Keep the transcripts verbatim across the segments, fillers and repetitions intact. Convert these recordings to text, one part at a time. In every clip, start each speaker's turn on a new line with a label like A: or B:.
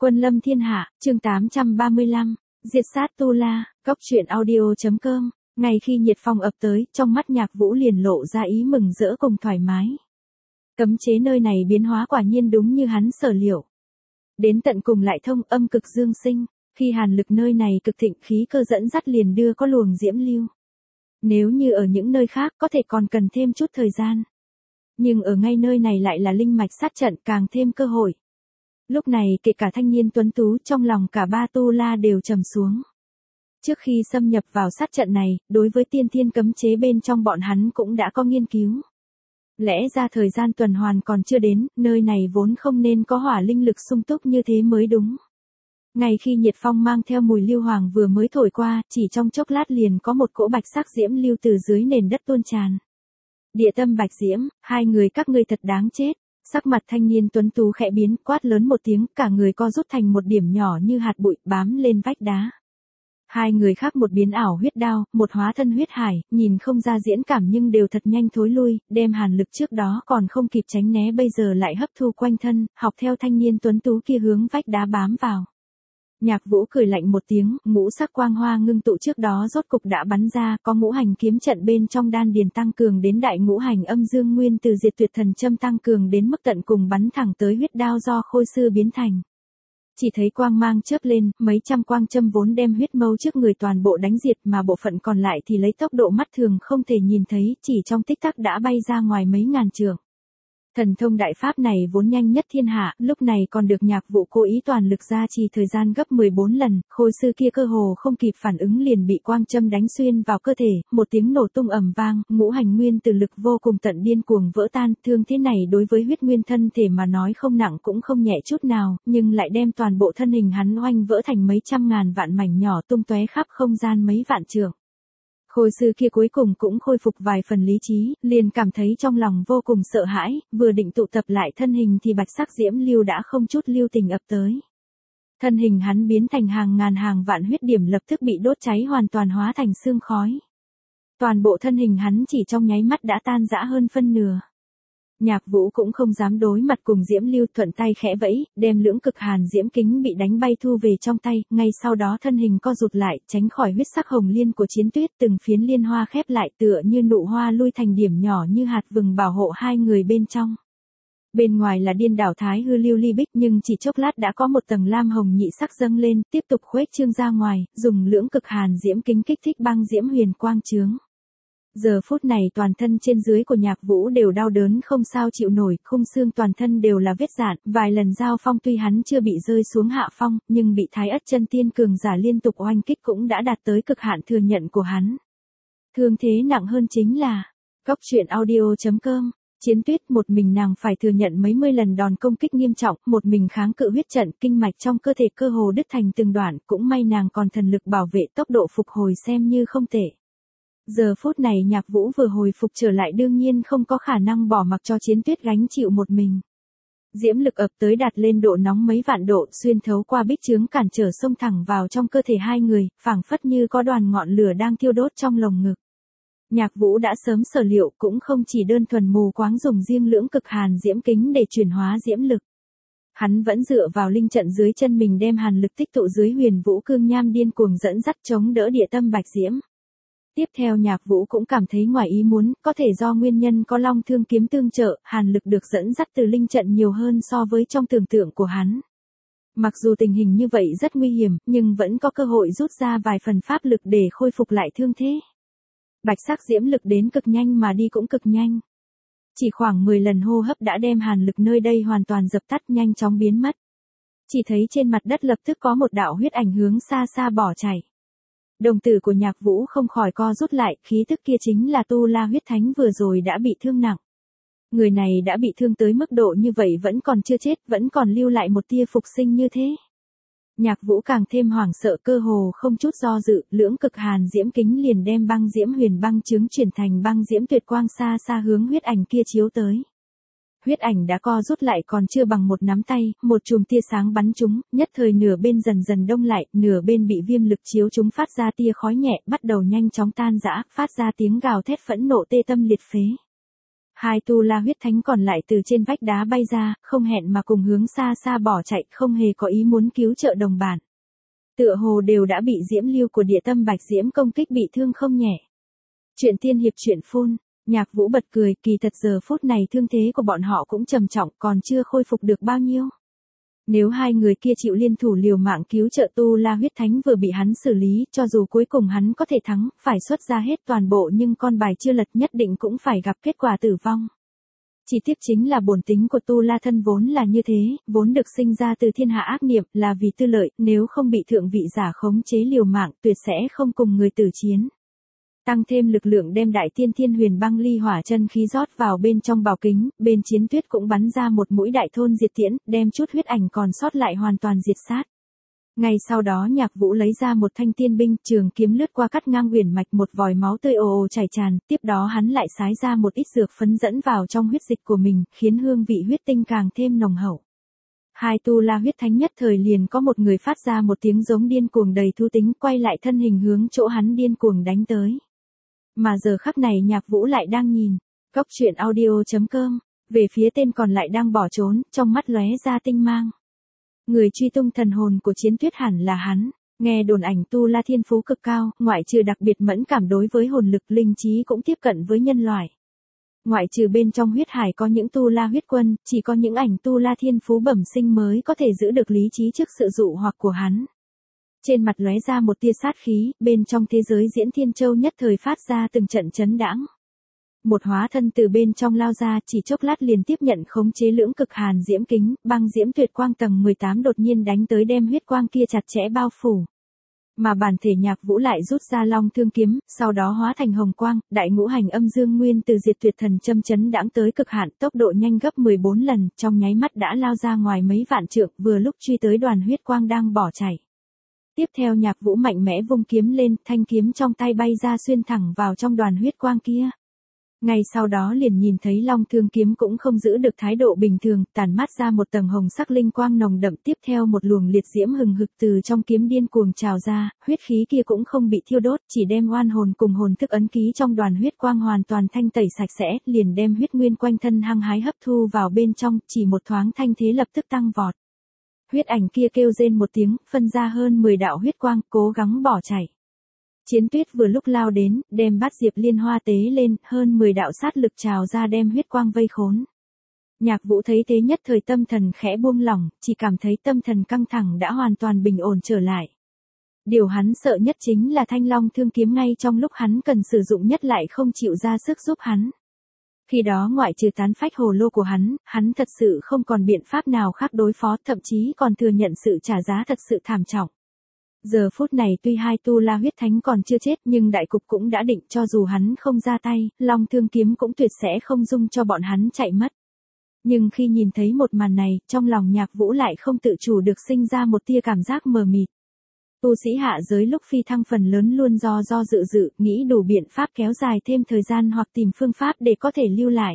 A: Quân lâm thiên hạ, chương tám trăm ba mươi lăm, diệt sát Tu La, cóc truyện audio.com. Ngay khi nhiệt phong ập tới, trong mắt Nhạc Vũ liền lộ ra ý mừng rỡ cùng thoải mái. Cấm chế nơi này biến hóa quả nhiên đúng như hắn sở liệu. Đến tận cùng lại thông âm cực dương sinh, khi hàn lực nơi này cực thịnh khí cơ dẫn dắt liền đưa có luồng diễm lưu. Nếu như ở những nơi khác có thể còn cần thêm chút thời gian. Nhưng ở ngay nơi này lại là linh mạch sát trận càng thêm cơ hội. Lúc này kể cả thanh niên tuấn tú trong lòng cả ba Tu La đều trầm xuống. Trước khi xâm nhập vào sát trận này, đối với tiên thiên cấm chế bên trong bọn hắn cũng đã có nghiên cứu. Lẽ ra thời gian tuần hoàn còn chưa đến, nơi này vốn không nên có hỏa linh lực sung túc như thế mới đúng. Ngay khi nhiệt phong mang theo mùi lưu hoàng vừa mới thổi qua, chỉ trong chốc lát liền có một cỗ bạch sắc diễm lưu từ dưới nền đất tuôn tràn. Địa tâm bạch diễm, hai người các ngươi thật đáng chết. Sắc mặt thanh niên tuấn tú khẽ biến, quát lớn một tiếng, cả người co rút thành một điểm nhỏ như hạt bụi bám lên vách đá. Hai người khác một biến ảo huyết đao, một hóa thân huyết hải, nhìn không ra diễn cảm nhưng đều thật nhanh thối lui, đem hàn lực trước đó còn không kịp tránh né bây giờ lại hấp thu quanh thân, học theo thanh niên tuấn tú kia hướng vách đá bám vào. Nhạc Vũ cười lạnh một tiếng, ngũ sắc quang hoa ngưng tụ trước đó rốt cục đã bắn ra, có ngũ hành kiếm trận bên trong đan điền tăng cường đến đại ngũ hành âm dương nguyên từ diệt tuyệt thần châm tăng cường đến mức tận cùng bắn thẳng tới huyết đao do khôi sư biến thành. Chỉ thấy quang mang chớp lên, mấy trăm quang châm vốn đem huyết mâu trước người toàn bộ đánh diệt mà bộ phận còn lại thì lấy tốc độ mắt thường không thể nhìn thấy, chỉ trong tích tắc đã bay ra ngoài mấy ngàn trượng. Thần thông đại pháp này vốn nhanh nhất thiên hạ, lúc này còn được Nhạc Vũ cố ý toàn lực gia trì thời gian gấp mười bốn lần, khôi sư kia cơ hồ không kịp phản ứng liền bị quang châm đánh xuyên vào cơ thể, một tiếng nổ tung ầm vang, ngũ hành nguyên từ lực vô cùng tận điên cuồng vỡ tan, thương thế này đối với huyết nguyên thân thể mà nói không nặng cũng không nhẹ chút nào, nhưng lại đem toàn bộ thân hình hắn oanh vỡ thành mấy trăm ngàn vạn mảnh nhỏ tung tóe khắp không gian mấy vạn trượng. Khôi sư kia cuối cùng cũng khôi phục vài phần lý trí, liền cảm thấy trong lòng vô cùng sợ hãi, vừa định tụ tập lại thân hình thì bạch sắc diễm lưu đã không chút lưu tình ập tới. Thân hình hắn biến thành hàng ngàn hàng vạn huyết điểm lập tức bị đốt cháy hoàn toàn hóa thành sương khói. Toàn bộ thân hình hắn chỉ trong nháy mắt đã tan rã hơn phân nửa. Nhạc Vũ cũng không dám đối mặt cùng diễm lưu, thuận tay khẽ vẫy, đem lưỡng cực hàn diễm kính bị đánh bay thu về trong tay, ngay sau đó thân hình co rụt lại, tránh khỏi huyết sắc hồng liên của chiến tuyết, từng phiến liên hoa khép lại tựa như nụ hoa lui thành điểm nhỏ như hạt vừng bảo hộ hai người bên trong. Bên ngoài là điên đảo thái hư lưu ly bích nhưng chỉ chốc lát đã có một tầng lam hồng nhị sắc dâng lên, tiếp tục khuếch trương ra ngoài, dùng lưỡng cực hàn diễm kính kích thích băng diễm huyền quang chướng. Giờ phút này toàn thân trên dưới của Nhạc Vũ đều đau đớn không sao chịu nổi, khung xương toàn thân đều là vết rạn, vài lần giao phong tuy hắn chưa bị rơi xuống hạ phong, nhưng bị Thái Ất chân tiên cường giả liên tục oanh kích cũng đã đạt tới cực hạn thừa nhận của hắn. Thương thế nặng hơn chính là, cóc truyện audio.com, Chiến Tuyết một mình nàng phải thừa nhận mấy mươi lần đòn công kích nghiêm trọng, một mình kháng cự huyết trận, kinh mạch trong cơ thể cơ hồ đứt thành từng đoạn, cũng may nàng còn thần lực bảo vệ, tốc độ phục hồi xem như không tệ. Giờ phút này Nhạc Vũ vừa hồi phục trở lại đương nhiên không có khả năng bỏ mặc cho Chiến Tuyết gánh chịu một mình. Diễm lực ập tới đạt lên độ nóng mấy vạn độ, xuyên thấu qua bích chướng cản trở xông thẳng vào trong cơ thể hai người, phảng phất như có đoàn ngọn lửa đang thiêu đốt trong lồng ngực. Nhạc Vũ đã sớm sở liệu, cũng không chỉ đơn thuần mù quáng dùng riêng lưỡng cực hàn diễm kính để chuyển hóa diễm lực. Hắn vẫn dựa vào linh trận dưới chân mình đem hàn lực tích tụ dưới huyền vũ cương nham điên cuồng dẫn dắt chống đỡ địa tâm bạch diễm. Tiếp theo Nhạc Vũ cũng cảm thấy ngoài ý muốn, có thể do nguyên nhân có long thương kiếm tương trợ, hàn lực được dẫn dắt từ linh trận nhiều hơn so với trong tưởng tượng của hắn. Mặc dù tình hình như vậy rất nguy hiểm, nhưng vẫn có cơ hội rút ra vài phần pháp lực để khôi phục lại thương thế. Bạch sắc diễm lực đến cực nhanh mà đi cũng cực nhanh. Chỉ khoảng mười lần hô hấp đã đem hàn lực nơi đây hoàn toàn dập tắt, nhanh chóng biến mất. Chỉ thấy trên mặt đất lập tức có một đạo huyết ảnh hướng xa xa bỏ chạy. Đồng tử của Nhạc Vũ không khỏi co rút lại, khí tức kia chính là Tu La huyết thánh vừa rồi đã bị thương nặng. Người này đã bị thương tới mức độ như vậy vẫn còn chưa chết, vẫn còn lưu lại một tia phục sinh như thế. Nhạc Vũ càng thêm hoảng sợ, cơ hồ không chút do dự, lưỡng cực hàn diễm kính liền đem băng diễm huyền băng chướng chuyển thành băng diễm tuyệt quang xa xa hướng huyết ảnh kia chiếu tới. Huyết ảnh đã co rút lại còn chưa bằng một nắm tay, một chùm tia sáng bắn trúng, nhất thời nửa bên dần dần đông lại, nửa bên bị viêm lực chiếu chúng phát ra tia khói nhẹ, bắt đầu nhanh chóng tan rã, phát ra tiếng gào thét phẫn nộ tê tâm liệt phế. Hai tu la huyết thánh còn lại từ trên vách đá bay ra, không hẹn mà cùng hướng xa xa bỏ chạy, không hề có ý muốn cứu trợ đồng bạn. Tựa hồ đều đã bị diễm lưu của địa tâm bạch diễm công kích bị thương không nhẹ. Chuyện tiên hiệp chuyện phun, Nhạc Vũ bật cười, kỳ thật giờ phút này thương thế của bọn họ cũng trầm trọng, còn chưa khôi phục được bao nhiêu. Nếu hai người kia chịu liên thủ liều mạng cứu trợ tu la huyết thánh vừa bị hắn xử lý, cho dù cuối cùng hắn có thể thắng, phải xuất ra hết toàn bộ nhưng con bài chưa lật nhất định cũng phải gặp kết quả tử vong. Chỉ tiếc chính là bổn tính của tu la thân vốn là như thế, vốn được sinh ra từ thiên hạ ác niệm, là vì tư lợi, nếu không bị thượng vị giả khống chế liều mạng, tuyệt sẽ không cùng người tử chiến. Tăng thêm lực lượng đem đại tiên thiên huyền băng ly hỏa chân khí rót vào bên trong bảo kính, bên Chiến Tuyết cũng bắn ra một mũi đại thôn diệt tiễn, đem chút huyết ảnh còn sót lại hoàn toàn diệt sát. Ngay sau đó Nhạc Vũ lấy ra một thanh tiên binh, trường kiếm lướt qua cắt ngang huyền mạch, một vòi máu tươi ồ ồ chảy tràn, tiếp đó hắn lại xái ra một ít dược phấn dẫn vào trong huyết dịch của mình, khiến hương vị huyết tinh càng thêm nồng hậu. Hai tu la huyết thánh nhất thời liền có một người phát ra một tiếng giống điên cuồng đầy thú tính, quay lại thân hình hướng chỗ hắn điên cuồng đánh tới. Mà giờ khắc này Nhạc Vũ lại đang nhìn, Cốc Truyện Audio chấm com, về phía tên còn lại đang bỏ trốn, trong mắt lóe ra tinh mang. Người truy tung thần hồn của Chiến Tuyết hẳn là hắn, nghe đồn ảnh tu la thiên phú cực cao, ngoại trừ đặc biệt mẫn cảm đối với hồn lực, linh trí cũng tiếp cận với nhân loại. Ngoại trừ bên trong huyết hải có những tu la huyết quân, chỉ có những ảnh tu la thiên phú bẩm sinh mới có thể giữ được lý trí trước sự dụ hoặc của hắn. Trên mặt lóe ra một tia sát khí, bên trong thế giới diễn thiên châu nhất thời phát ra từng trận chấn đãng. Một hóa thân từ bên trong lao ra, chỉ chốc lát liền tiếp nhận khống chế lưỡng cực hàn diễm kính, băng diễm tuyệt quang tầng mười tám đột nhiên đánh tới đem huyết quang kia chặt chẽ bao phủ. Mà bản thể Nhạc Vũ lại rút ra long thương kiếm, sau đó hóa thành hồng quang, đại ngũ hành âm dương nguyên từ diệt tuyệt thần châm chấn đãng tới cực hạn, tốc độ nhanh gấp mười bốn lần, trong nháy mắt đã lao ra ngoài mấy vạn trượng, vừa lúc truy tới đoàn huyết quang đang bỏ chạy. Tiếp theo Nhạc Vũ mạnh mẽ vung kiếm lên, thanh kiếm trong tay bay ra xuyên thẳng vào trong đoàn huyết quang kia. Ngay sau đó liền nhìn thấy long thương kiếm cũng không giữ được thái độ bình thường, tản mát ra một tầng hồng sắc linh quang nồng đậm, tiếp theo một luồng liệt diễm hừng hực từ trong kiếm điên cuồng trào ra, huyết khí kia cũng không bị thiêu đốt, chỉ đem oan hồn cùng hồn thức ấn ký trong đoàn huyết quang hoàn toàn thanh tẩy sạch sẽ, liền đem huyết nguyên quanh thân hăng hái hấp thu vào bên trong, chỉ một thoáng thanh thế lập tức tăng vọt. Huyết ảnh kia kêu rên một tiếng, phân ra hơn mười đạo huyết quang, cố gắng bỏ chạy. Chiến Tuyết vừa lúc lao đến, đem bát diệp liên hoa tế lên, hơn mười đạo sát lực trào ra đem huyết quang vây khốn. Nhạc Vũ thấy thế nhất thời tâm thần khẽ buông lỏng, chỉ cảm thấy tâm thần căng thẳng đã hoàn toàn bình ổn trở lại. Điều hắn sợ nhất chính là thanh long thương kiếm ngay trong lúc hắn cần sử dụng nhất lại không chịu ra sức giúp hắn. Khi đó ngoại trừ tán phách hồ lô của hắn, hắn thật sự không còn biện pháp nào khác đối phó, thậm chí còn thừa nhận sự trả giá thật sự thảm trọng. Giờ phút này tuy hai tu la huyết thánh còn chưa chết nhưng đại cục cũng đã định, cho dù hắn không ra tay, long thương kiếm cũng tuyệt sẽ không dung cho bọn hắn chạy mất. Nhưng khi nhìn thấy một màn này, trong lòng Nhạc Vũ lại không tự chủ được sinh ra một tia cảm giác mờ mịt. Tu sĩ hạ giới lúc phi thăng phần lớn luôn do do dự dự, nghĩ đủ biện pháp kéo dài thêm thời gian hoặc tìm phương pháp để có thể lưu lại.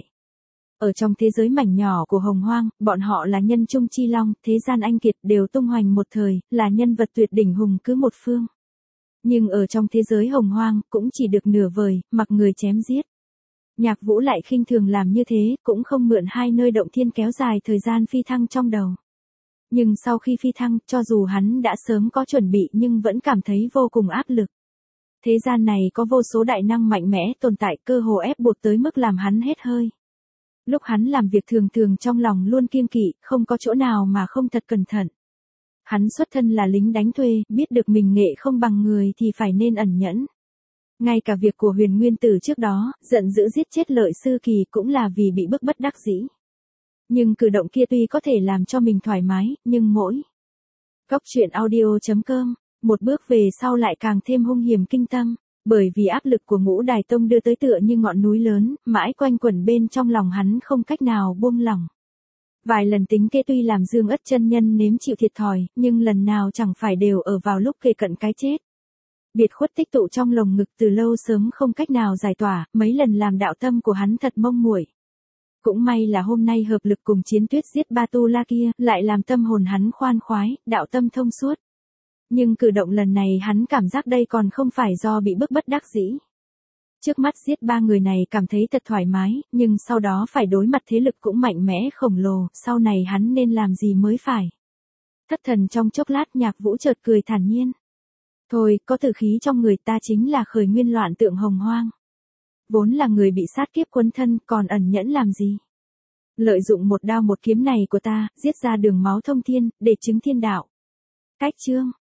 A: Ở trong thế giới mảnh nhỏ của Hồng Hoang, bọn họ là nhân trung chi long, thế gian anh kiệt đều tung hoành một thời, là nhân vật tuyệt đỉnh hùng cứ một phương. Nhưng ở trong thế giới Hồng Hoang, cũng chỉ được nửa vời, mặc người chém giết. Nhạc Vũ lại khinh thường làm như thế, cũng không mượn hai nơi động thiên kéo dài thời gian phi thăng trong đầu. Nhưng sau khi phi thăng, cho dù hắn đã sớm có chuẩn bị nhưng vẫn cảm thấy vô cùng áp lực. Thế gian này có vô số đại năng mạnh mẽ tồn tại, cơ hồ ép buộc tới mức làm hắn hết hơi. Lúc hắn làm việc thường thường trong lòng luôn kiêng kỵ, không có chỗ nào mà không thật cẩn thận. Hắn xuất thân là lính đánh thuê, biết được mình nghệ không bằng người thì phải nên ẩn nhẫn. Ngay cả việc của Huyền Nguyên Tử trước đó, giận dữ giết chết Lợi Sư Kỳ cũng là vì bị bức bất đắc dĩ. Nhưng cử động kia tuy có thể làm cho mình thoải mái, nhưng mỗi Cốc Truyện Audio chấm com, một bước về sau lại càng thêm hung hiểm kinh tâm. Bởi vì áp lực của Ngũ Đài Tông đưa tới tựa như ngọn núi lớn, mãi quanh quẩn bên trong lòng hắn không cách nào buông lỏng. Vài lần tính kế tuy làm Dương Ất chân nhân nếm chịu thiệt thòi, nhưng lần nào chẳng phải đều ở vào lúc kề cận cái chết. Biệt khuất tích tụ trong lồng ngực từ lâu sớm không cách nào giải tỏa, mấy lần làm đạo tâm của hắn thật mông muội. Cũng may là hôm nay hợp lực cùng Chiến Tuyết giết ba tu la kia, lại làm tâm hồn hắn khoan khoái, đạo tâm thông suốt. Nhưng cử động lần này hắn cảm giác đây còn không phải do bị bức bất đắc dĩ. Trước mắt giết ba người này cảm thấy thật thoải mái, nhưng sau đó phải đối mặt thế lực cũng mạnh mẽ khổng lồ, sau này hắn nên làm gì mới phải. Thất thần trong chốc lát Nhạc Vũ chợt cười thản nhiên. Thôi, có tử khí trong người ta chính là khởi nguyên loạn tượng hồng hoang. Vốn là người bị sát kiếp quấn thân, còn ẩn nhẫn làm gì? Lợi dụng một đao một kiếm này của ta, giết ra đường máu thông thiên, để chứng thiên đạo. Cách chương